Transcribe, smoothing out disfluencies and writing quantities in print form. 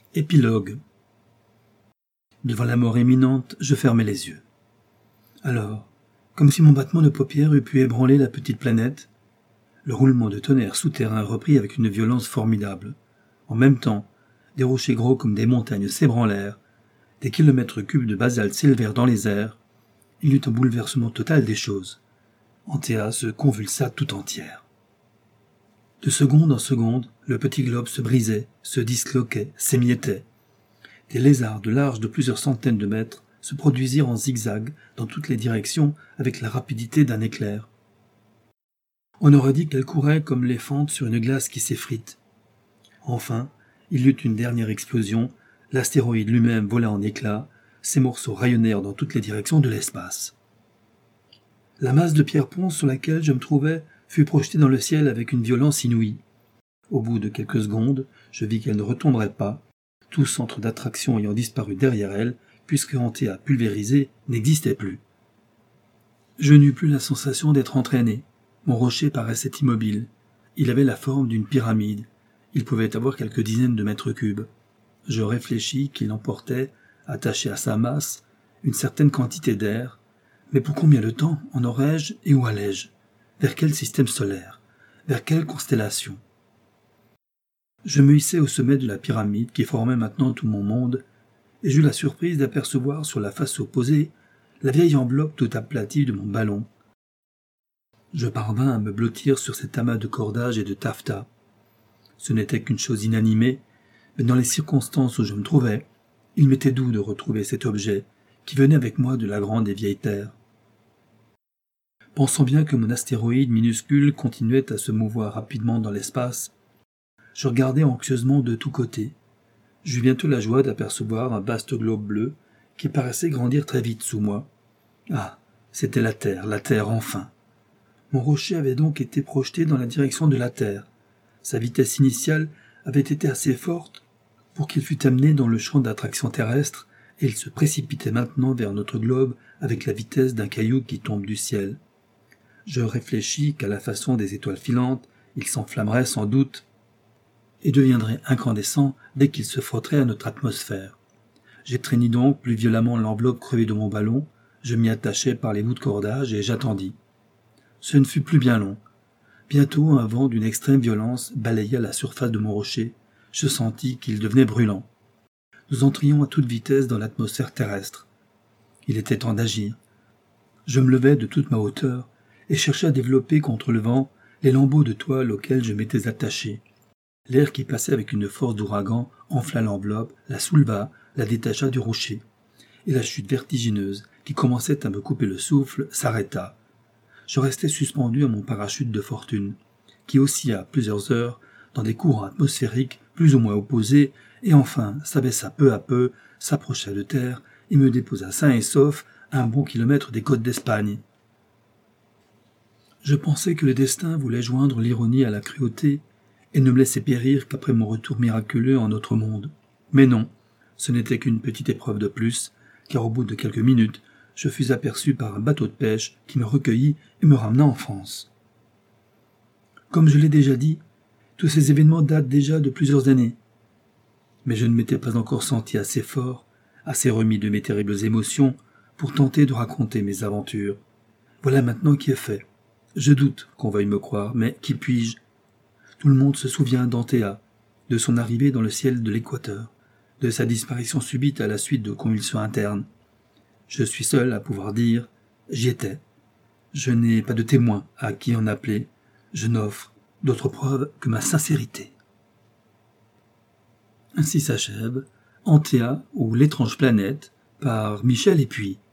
Épilogue. Devant la mort imminente, je fermai les yeux. Alors, comme si mon battement de paupières eût pu ébranler la petite planète, le roulement de tonnerre souterrain reprit avec une violence formidable. En même temps, des rochers gros comme des montagnes s'ébranlèrent, des kilomètres cubes de basalte s'élevèrent dans les airs. Il y eut un bouleversement total des choses. Antea se convulsa tout entière. De seconde en seconde, le petit globe se brisait, se disloquait, s'émiettait. Des lézards de large de plusieurs centaines de mètres se produisirent en zigzag dans toutes les directions avec la rapidité d'un éclair. On aurait dit qu'elles couraient comme les fentes sur une glace qui s'effrite. Enfin, il y eut une dernière explosion, l'astéroïde lui-même vola en éclats, ses morceaux rayonnèrent dans toutes les directions de l'espace. La masse de pierre-ponce sur laquelle je me trouvais fut projetée dans le ciel avec une violence inouïe. Au bout de quelques secondes, je vis qu'elle ne retomberait pas, tout centre d'attraction ayant disparu derrière elle, puisque Antea pulvérisée n'existait plus. Je n'eus plus la sensation d'être entraîné. Mon rocher paraissait immobile. Il avait la forme d'une pyramide. Il pouvait avoir quelques dizaines de mètres cubes. Je réfléchis qu'il emportait, attaché à sa masse, une certaine quantité d'air. Mais pour combien de temps en aurais-je et où allais-je? Vers quel système solaire? Vers quelle constellation? Je me hissai au sommet de la pyramide qui formait maintenant tout mon monde, et j'eus la surprise d'apercevoir sur la face opposée la vieille enveloppe tout aplatie de mon ballon. Je parvins à me blottir sur cet amas de cordage et de taffetas. Ce n'était qu'une chose inanimée, mais dans les circonstances où je me trouvais, il m'était doux de retrouver cet objet qui venait avec moi de la grande et vieille Terre. Pensant bien que mon astéroïde minuscule continuait à se mouvoir rapidement dans l'espace, je regardais anxieusement de tous côtés. J'eus bientôt la joie d'apercevoir un vaste globe bleu qui paraissait grandir très vite sous moi. Ah, c'était la Terre enfin. Mon rocher avait donc été projeté dans la direction de la Terre. Sa vitesse initiale avait été assez forte pour qu'il fût amené dans le champ d'attraction terrestre, et il se précipitait maintenant vers notre globe avec la vitesse d'un caillou qui tombe du ciel. Je réfléchis qu'à la façon des étoiles filantes, il s'enflammerait sans doute et deviendrait incandescent dès qu'il se frotterait à notre atmosphère. J'étreignis donc plus violemment l'enveloppe crevée de mon ballon, je m'y attachai par les bouts de cordage et j'attendis. Ce ne fut plus bien long. Bientôt un vent d'une extrême violence balaya la surface de mon rocher. Je sentis qu'il devenait brûlant. Nous entrions à toute vitesse dans l'atmosphère terrestre. Il était temps d'agir. Je me levai de toute ma hauteur et cherchai à développer contre le vent les lambeaux de toile auxquels je m'étais attaché. L'air qui passait avec une force d'ouragan enfla l'enveloppe, la souleva, la détacha du rocher. Et la chute vertigineuse, qui commençait à me couper le souffle, s'arrêta. Je restai suspendu à mon parachute de fortune, qui oscilla plusieurs heures dans des courants atmosphériques plus ou moins opposés, et enfin s'abaissa peu à peu, s'approcha de terre et me déposa sain et sauf à un bon kilomètre des côtes d'Espagne. Je pensais que le destin voulait joindre l'ironie à la cruauté et ne me laissait périr qu'après mon retour miraculeux en notre monde. Mais non, ce n'était qu'une petite épreuve de plus, car au bout de quelques minutes, je fus aperçu par un bateau de pêche qui me recueillit et me ramena en France. Comme je l'ai déjà dit, tous ces événements datent déjà de plusieurs années. Mais je ne m'étais pas encore senti assez fort, assez remis de mes terribles émotions pour tenter de raconter mes aventures. Voilà maintenant qui est fait. Je doute qu'on veuille me croire, mais qui puis-je? Tout le monde se souvient d'Antea, de son arrivée dans le ciel de l'équateur, de sa disparition subite à la suite de convulsions internes. Je suis seul à pouvoir dire « j'y étais ». Je n'ai pas de témoin à qui en appeler. Je n'offre d'autre preuve que ma sincérité. Ainsi s'achève Antea ou l'étrange planète par Michel Épuy.